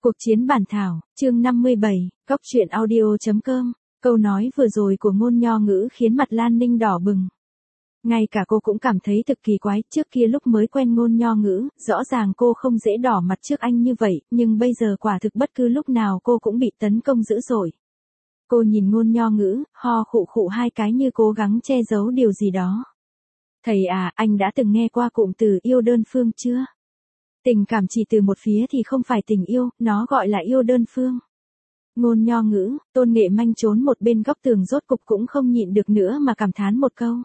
Cuộc chiến bản thảo, chương 57, Góc truyện audio.com. Câu nói vừa rồi của Ngôn Nho Ngữ khiến mặt Lan Ninh đỏ bừng. Ngay cả cô cũng cảm thấy thực kỳ quái, trước kia lúc mới quen Ngôn Nho Ngữ, rõ ràng cô không dễ đỏ mặt trước anh như vậy, nhưng bây giờ quả thực bất cứ lúc nào cô cũng bị tấn công dữ dội. Cô nhìn Ngôn Nho Ngữ, ho khụ khụ hai cái như cố gắng che giấu điều gì đó. Thầy à, anh đã từng nghe qua cụm từ yêu đơn phương chưa? Tình cảm chỉ từ một phía thì không phải tình yêu, nó gọi là yêu đơn phương. Ngôn Nho Ngữ, Tôn Nghệ Manh trốn một bên góc tường rốt cục cũng không nhịn được nữa mà cảm thán một câu.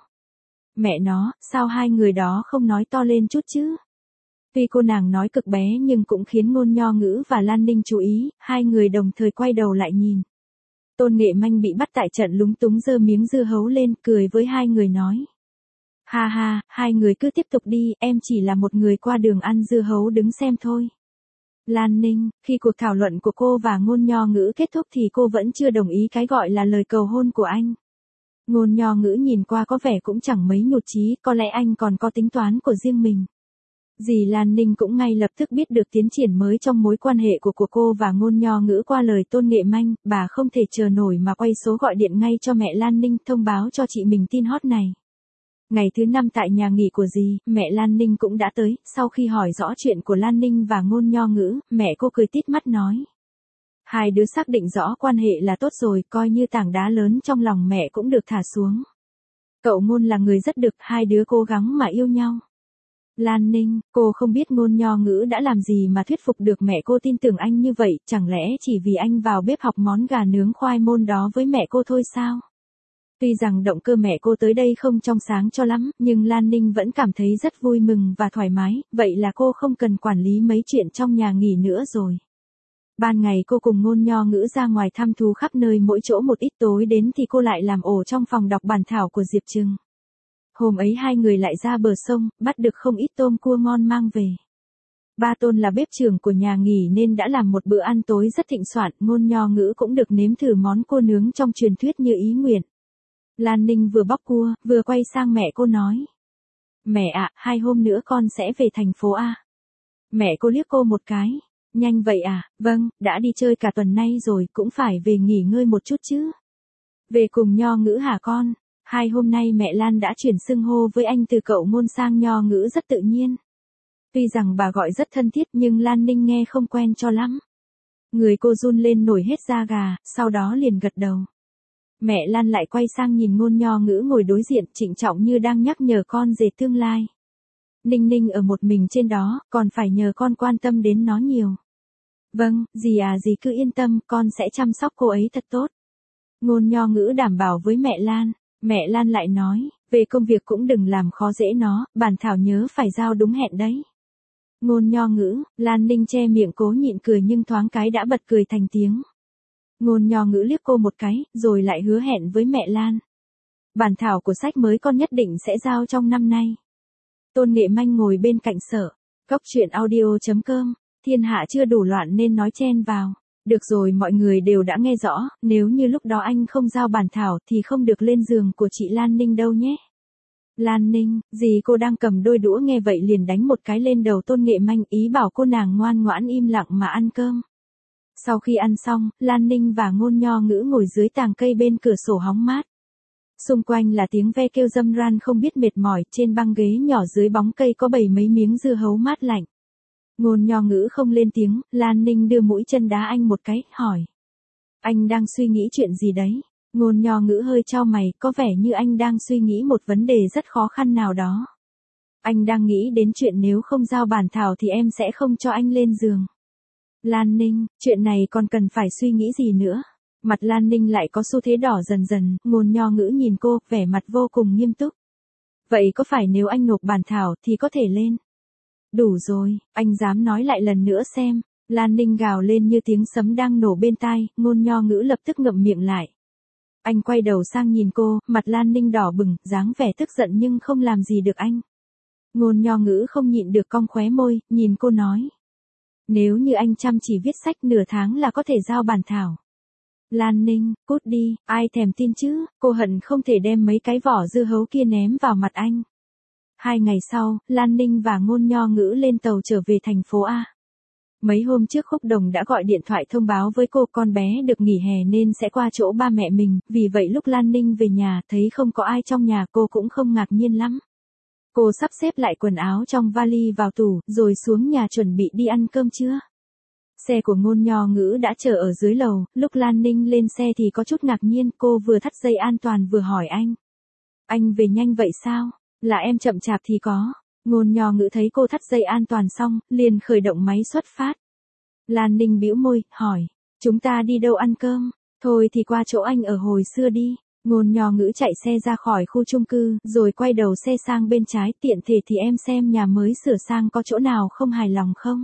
Mẹ nó, sao hai người đó không nói to lên chút chứ? Tuy cô nàng nói cực bé nhưng cũng khiến Ngôn Nho Ngữ và Lan Ninh chú ý, hai người đồng thời quay đầu lại nhìn. Tôn Nghệ Manh bị bắt tại trận lúng túng giơ miếng dưa hấu lên, cười với hai người nói. Ha ha, hai người cứ tiếp tục đi, em chỉ là một người qua đường ăn dưa hấu đứng xem thôi. Lan Ninh, khi cuộc thảo luận của cô và Ngôn Nho Ngữ kết thúc thì cô vẫn chưa đồng ý cái gọi là lời cầu hôn của anh. Ngôn Nho Ngữ nhìn qua có vẻ cũng chẳng mấy nhụt chí, có lẽ anh còn có tính toán của riêng mình. Dì Lan Ninh cũng ngay lập tức biết được tiến triển mới trong mối quan hệ của cô và Ngôn Nho Ngữ qua lời Tôn Nghệ Manh, bà không thể chờ nổi mà quay số gọi điện ngay cho mẹ Lan Ninh thông báo cho chị mình tin hot này. Ngày thứ 5 tại nhà nghỉ của dì, mẹ Lan Ninh cũng đã tới, sau khi hỏi rõ chuyện của Lan Ninh và Ngôn Nho Ngữ, mẹ cô cười tít mắt nói. Hai đứa xác định rõ quan hệ là tốt rồi, coi như tảng đá lớn trong lòng mẹ cũng được thả xuống. Cậu Ngôn là người rất được, hai đứa cố gắng mà yêu nhau. Lan Ninh, cô không biết Ngôn Nho Ngữ đã làm gì mà thuyết phục được mẹ cô tin tưởng anh như vậy, chẳng lẽ chỉ vì anh vào bếp học món gà nướng khoai môn đó với mẹ cô thôi sao? Tuy rằng động cơ mẹ cô tới đây không trong sáng cho lắm, nhưng Lan Ninh vẫn cảm thấy rất vui mừng và thoải mái, vậy là cô không cần quản lý mấy chuyện trong nhà nghỉ nữa rồi. Ban ngày cô cùng Ngôn Nho Ngữ ra ngoài thăm thú khắp nơi mỗi chỗ một ít, tối đến thì cô lại làm ổ trong phòng đọc bản thảo của Diệp Trừng. Hôm ấy hai người lại ra bờ sông, bắt được không ít tôm cua ngon mang về. Ba Tôn là bếp trưởng của nhà nghỉ nên đã làm một bữa ăn tối rất thịnh soạn, Ngôn Nho Ngữ cũng được nếm thử món cua nướng trong truyền thuyết như ý nguyện. Lan Ninh vừa bóc cua, vừa quay sang mẹ cô nói. Mẹ ạ, 2 hôm nữa con sẽ về thành phố A. Mẹ cô liếc cô một cái. Nhanh vậy à, vâng, đã đi chơi cả tuần nay rồi, cũng phải về nghỉ ngơi một chút chứ. Về cùng Nho Ngữ hả con? 2 hôm nay mẹ Lan đã chuyển xưng hô với anh từ cậu Ngôn sang Nho Ngữ rất tự nhiên. Tuy rằng bà gọi rất thân thiết nhưng Lan Ninh nghe không quen cho lắm. Người cô run lên nổi hết da gà, sau đó liền gật đầu. Mẹ Lan lại quay sang nhìn Ngôn Nho Ngữ ngồi đối diện, trịnh trọng như đang nhắc nhở con về tương lai. Ninh Ninh ở một mình trên đó, còn phải nhờ con quan tâm đến nó nhiều. Vâng, dì à, dì cứ yên tâm, con sẽ chăm sóc cô ấy thật tốt. Ngôn Nho Ngữ đảm bảo với mẹ Lan. Mẹ Lan lại nói, về công việc cũng đừng làm khó dễ nó, bản thảo nhớ phải giao đúng hẹn đấy. Ngôn Nho Ngữ, Lan Ninh che miệng cố nhịn cười nhưng thoáng cái đã bật cười thành tiếng. Ngôn Nho Ngữ liếc cô một cái, rồi lại hứa hẹn với mẹ Lan. Bản thảo của sách mới con nhất định sẽ giao trong năm nay. Tôn Nghệ Manh ngồi bên cạnh sở. Góc truyện audio.com, thiên hạ chưa đủ loạn nên nói chen vào. Được rồi, mọi người đều đã nghe rõ, nếu như lúc đó anh không giao bản thảo thì không được lên giường của chị Lan Ninh đâu nhé. Lan Ninh, dì cô đang cầm đôi đũa nghe vậy liền đánh một cái lên đầu Tôn Nghệ Manh, ý bảo cô nàng ngoan ngoãn im lặng mà ăn cơm. Sau khi ăn xong, Lan Ninh và Ngôn Nho Ngữ ngồi dưới tàng cây bên cửa sổ hóng mát. Xung quanh là tiếng ve kêu râm ran không biết mệt mỏi, trên băng ghế nhỏ dưới bóng cây có bày mấy miếng dưa hấu mát lạnh. Ngôn Nho Ngữ không lên tiếng, Lan Ninh đưa mũi chân đá anh một cái, hỏi. Anh đang suy nghĩ chuyện gì đấy? Ngôn Nho Ngữ hơi chau mày, có vẻ như anh đang suy nghĩ một vấn đề rất khó khăn nào đó. Anh đang nghĩ đến chuyện nếu không giao bản thảo thì em sẽ không cho anh lên giường. Lan Ninh, chuyện này còn cần phải suy nghĩ gì nữa? Mặt Lan Ninh lại có xu thế đỏ dần dần, Ngôn Nho Ngữ nhìn cô, vẻ mặt vô cùng nghiêm túc. Vậy có phải nếu anh nộp bản thảo thì có thể lên? Đủ rồi, anh dám nói lại lần nữa xem. Lan Ninh gào lên như tiếng sấm đang nổ bên tai, Ngôn Nho Ngữ lập tức ngậm miệng lại. Anh quay đầu sang nhìn cô, mặt Lan Ninh đỏ bừng, dáng vẻ tức giận nhưng không làm gì được anh. Ngôn Nho Ngữ không nhịn được cong khóe môi, nhìn cô nói. Nếu như anh chăm chỉ viết sách nửa tháng là có thể giao bản thảo. Lan Ninh, cút đi, ai thèm tin chứ, cô hận không thể đem mấy cái vỏ dưa hấu kia ném vào mặt anh. 2 ngày sau, Lan Ninh và Ngôn Nho Ngữ lên tàu trở về thành phố A. Mấy hôm trước Khúc Đồng đã gọi điện thoại thông báo với cô con bé được nghỉ hè nên sẽ qua chỗ ba mẹ mình, vì vậy lúc Lan Ninh về nhà thấy không có ai trong nhà cô cũng không ngạc nhiên lắm. Cô sắp xếp lại quần áo trong vali vào tủ, rồi xuống nhà chuẩn bị đi ăn cơm trưa. Xe của Ngôn Nho Ngữ đã chờ ở dưới lầu, lúc Lan Ninh lên xe thì có chút ngạc nhiên, cô vừa thắt dây an toàn vừa hỏi anh. Anh về nhanh vậy sao? Là em chậm chạp thì có. Ngôn Nho Ngữ thấy cô thắt dây an toàn xong, liền khởi động máy xuất phát. Lan Ninh bĩu môi, hỏi, chúng ta đi đâu ăn cơm? Thôi thì qua chỗ anh ở hồi xưa đi. Ngôn Nho Ngữ chạy xe ra khỏi khu chung cư, rồi quay đầu xe sang bên trái, tiện thể thì em xem nhà mới sửa sang có chỗ nào không hài lòng không?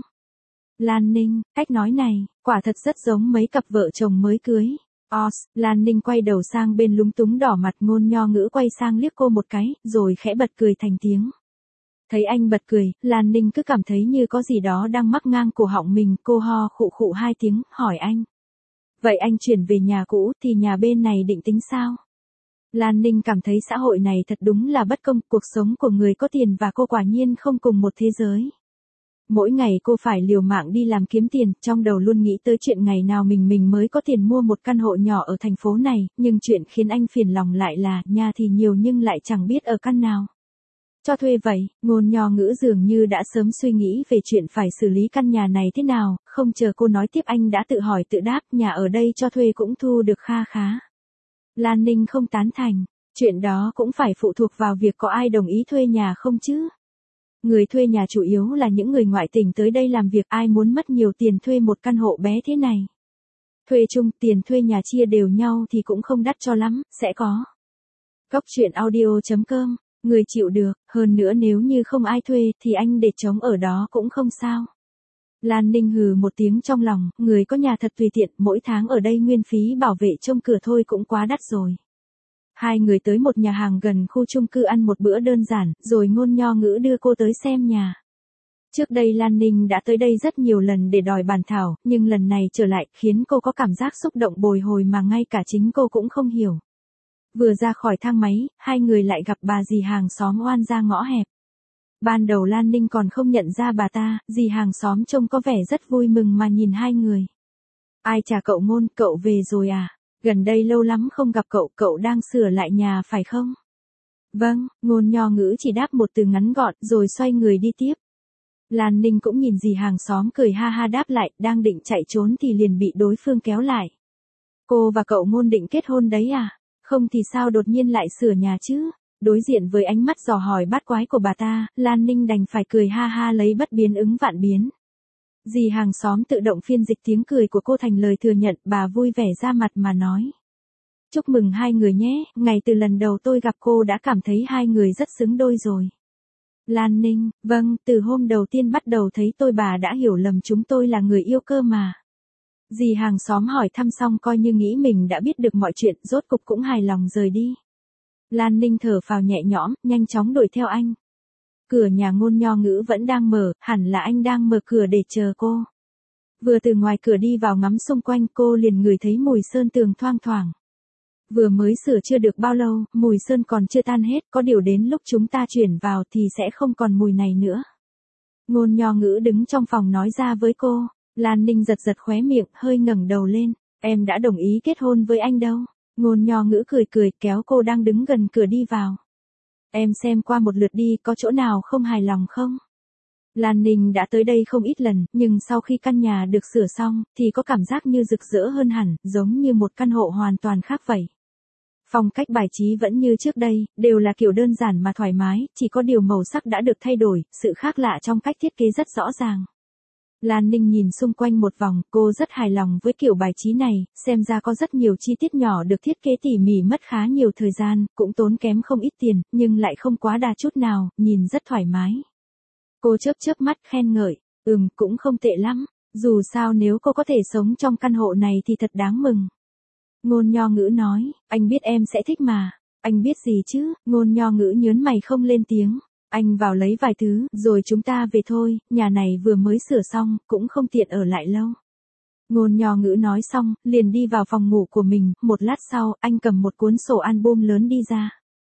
Lan Ninh, cách nói này, quả thật rất giống mấy cặp vợ chồng mới cưới. Lan Ninh quay đầu sang bên lúng túng đỏ mặt. Ngôn Nho Ngữ quay sang liếc cô một cái, rồi khẽ bật cười thành tiếng. Thấy anh bật cười, Lan Ninh cứ cảm thấy như có gì đó đang mắc ngang cổ họng mình, cô ho khụ khụ 2 tiếng, hỏi anh. Vậy anh chuyển về nhà cũ thì nhà bên này định tính sao? Lan Ninh cảm thấy xã hội này thật đúng là bất công, cuộc sống của người có tiền và cô quả nhiên không cùng một thế giới. Mỗi ngày cô phải liều mạng đi làm kiếm tiền, trong đầu luôn nghĩ tới chuyện ngày nào mình mới có tiền mua một căn hộ nhỏ ở thành phố này, nhưng chuyện khiến anh phiền lòng lại là, nhà thì nhiều nhưng lại chẳng biết ở căn nào. Cho thuê vậy, Ngôn Nho Ngữ dường như đã sớm suy nghĩ về chuyện phải xử lý căn nhà này thế nào, không chờ cô nói tiếp anh đã tự hỏi tự đáp, nhà ở đây cho thuê cũng thu được kha khá. Lan Ninh không tán thành, chuyện đó cũng phải phụ thuộc vào việc có ai đồng ý thuê nhà không chứ. Người thuê nhà chủ yếu là những người ngoại tỉnh tới đây làm việc, ai muốn mất nhiều tiền thuê một căn hộ bé thế này. Thuê chung, tiền thuê nhà chia đều nhau thì cũng không đắt cho lắm, sẽ có. Góc truyện audio.com, người chịu được, hơn nữa nếu như không ai thuê thì anh để trống ở đó cũng không sao. Lan Ninh hừ một tiếng trong lòng, người có nhà thật tùy tiện, mỗi tháng ở đây nguyên phí bảo vệ trông cửa thôi cũng quá đắt rồi. Hai người tới một nhà hàng gần khu chung cư ăn một bữa đơn giản, rồi Ngôn Nho Ngữ đưa cô tới xem nhà. Trước đây Lan Ninh đã tới đây rất nhiều lần để đòi bàn thảo, nhưng lần này trở lại khiến cô có cảm giác xúc động bồi hồi mà ngay cả chính cô cũng không hiểu. Vừa ra khỏi thang máy, hai người lại gặp bà dì hàng xóm oan ra ngõ hẹp. Ban đầu Lan Ninh còn không nhận ra bà ta, dì hàng xóm trông có vẻ rất vui mừng mà nhìn hai người. Ai chà cậu Ngôn, cậu về rồi à? Gần đây lâu lắm không gặp cậu, cậu đang sửa lại nhà phải không? Vâng, Ngôn Nho Ngữ chỉ đáp một từ ngắn gọn rồi xoay người đi tiếp. Lan Ninh cũng nhìn dì hàng xóm cười ha ha đáp lại, đang định chạy trốn thì liền bị đối phương kéo lại. Cô và cậu Ngôn định kết hôn đấy à? Không thì sao đột nhiên lại sửa nhà chứ? Đối diện với ánh mắt dò hỏi bát quái của bà ta, Lan Ninh đành phải cười ha ha lấy bất biến ứng vạn biến. Dì hàng xóm tự động phiên dịch tiếng cười của cô thành lời thừa nhận, bà vui vẻ ra mặt mà nói. Chúc mừng hai người nhé, ngày từ lần đầu tôi gặp cô đã cảm thấy hai người rất xứng đôi rồi. Lan Ninh, vâng, từ hôm đầu tiên bắt đầu thấy tôi bà đã hiểu lầm chúng tôi là người yêu cơ mà. Dì hàng xóm hỏi thăm xong coi như nghĩ mình đã biết được mọi chuyện, rốt cục cũng hài lòng rời đi. Lan Ninh thở phào nhẹ nhõm, nhanh chóng đuổi theo anh. Cửa nhà Ngôn Nho Ngữ vẫn đang mở, hẳn là anh đang mở cửa để chờ cô. Vừa từ ngoài cửa đi vào ngắm xung quanh cô liền ngửi thấy mùi sơn tường thoang thoảng. Vừa mới sửa chưa được bao lâu, mùi sơn còn chưa tan hết, có điều đến lúc chúng ta chuyển vào thì sẽ không còn mùi này nữa. Ngôn Nho Ngữ đứng trong phòng nói ra với cô. Lan Ninh giật giật khóe miệng, hơi ngẩng đầu lên. Em đã đồng ý kết hôn với anh đâu. Ngôn Nho Ngữ cười cười kéo cô đang đứng gần cửa đi vào. Em xem qua một lượt đi, có chỗ nào không hài lòng không? Lan Ninh đã tới đây không ít lần, nhưng sau khi căn nhà được sửa xong, thì có cảm giác như rực rỡ hơn hẳn, giống như một căn hộ hoàn toàn khác vậy. Phong cách bài trí vẫn như trước đây, đều là kiểu đơn giản mà thoải mái, chỉ có điều màu sắc đã được thay đổi, sự khác lạ trong cách thiết kế rất rõ ràng. Lan Ninh nhìn xung quanh một vòng, cô rất hài lòng với kiểu bài trí này, xem ra có rất nhiều chi tiết nhỏ được thiết kế tỉ mỉ mất khá nhiều thời gian, cũng tốn kém không ít tiền, nhưng lại không quá đà chút nào, nhìn rất thoải mái. Cô chớp chớp mắt khen ngợi, cũng không tệ lắm, dù sao nếu cô có thể sống trong căn hộ này thì thật đáng mừng. Ngôn Nho Ngữ nói, anh biết em sẽ thích mà. Anh biết gì chứ? Ngôn Nho Ngữ nhớn mày không lên tiếng. Anh vào lấy vài thứ, rồi chúng ta về thôi, nhà này vừa mới sửa xong, cũng không tiện ở lại lâu. Ngôn Nho Ngữ nói xong, liền đi vào phòng ngủ của mình, một lát sau, anh cầm một cuốn sổ album lớn đi ra.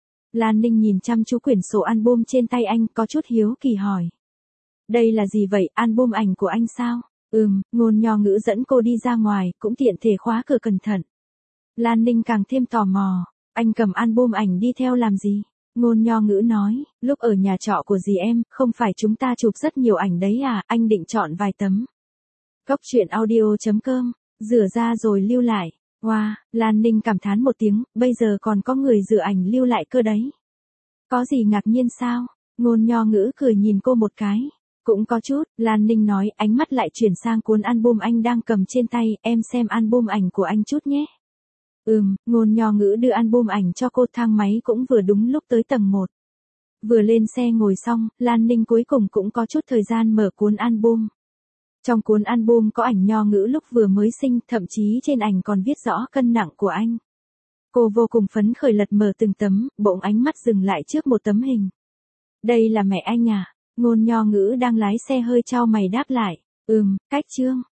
Lan Ninh nhìn chăm chú quyển sổ album trên tay anh, có chút hiếu kỳ hỏi. Đây là gì vậy, album ảnh của anh sao? Ngôn Nho Ngữ dẫn cô đi ra ngoài, cũng tiện thể khóa cửa cẩn thận. Lan Ninh càng thêm tò mò, anh cầm album ảnh đi theo làm gì? Ngôn Nho Ngữ nói, lúc ở nhà trọ của dì em, không phải chúng ta chụp rất nhiều ảnh đấy à, anh định chọn vài tấm. Cốc truyện audio.com, rửa ra rồi lưu lại. Wow, Lan Ninh cảm thán một tiếng, bây giờ còn có người rửa ảnh lưu lại cơ đấy. Có gì ngạc nhiên sao? Ngôn Nho Ngữ cười nhìn cô một cái. Cũng có chút, Lan Ninh nói, ánh mắt lại chuyển sang cuốn album anh đang cầm trên tay, em xem album ảnh của anh chút nhé. Ngôn Nho Ngữ đưa album ảnh cho cô, thang máy cũng vừa đúng lúc tới tầng 1. Vừa lên xe ngồi xong, Lan Ninh cuối cùng cũng có chút thời gian mở cuốn album. Trong cuốn album có ảnh Nho Ngữ lúc vừa mới sinh, thậm chí trên ảnh còn viết rõ cân nặng của anh. Cô vô cùng phấn khởi lật mở từng tấm, bỗng ánh mắt dừng lại trước một tấm hình. Đây là mẹ anh à? Ngôn Nho Ngữ đang lái xe hơi chau mày đáp lại. Cách Trương.